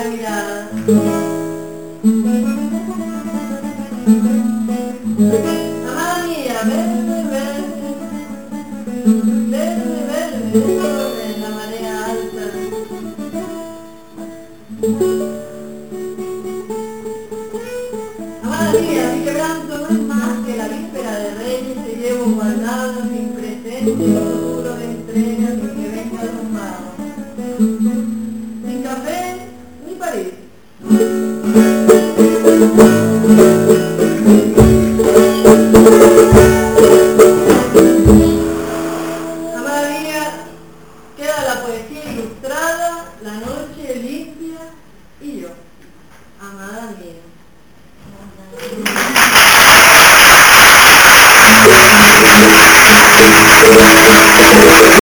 mirada. Amada mía, verde, verde, verde, verde, en la marea alta. Amada mía, mi quebranto no es más que la víspera de Reyes que llevo guardado sin presente, duro de entrega.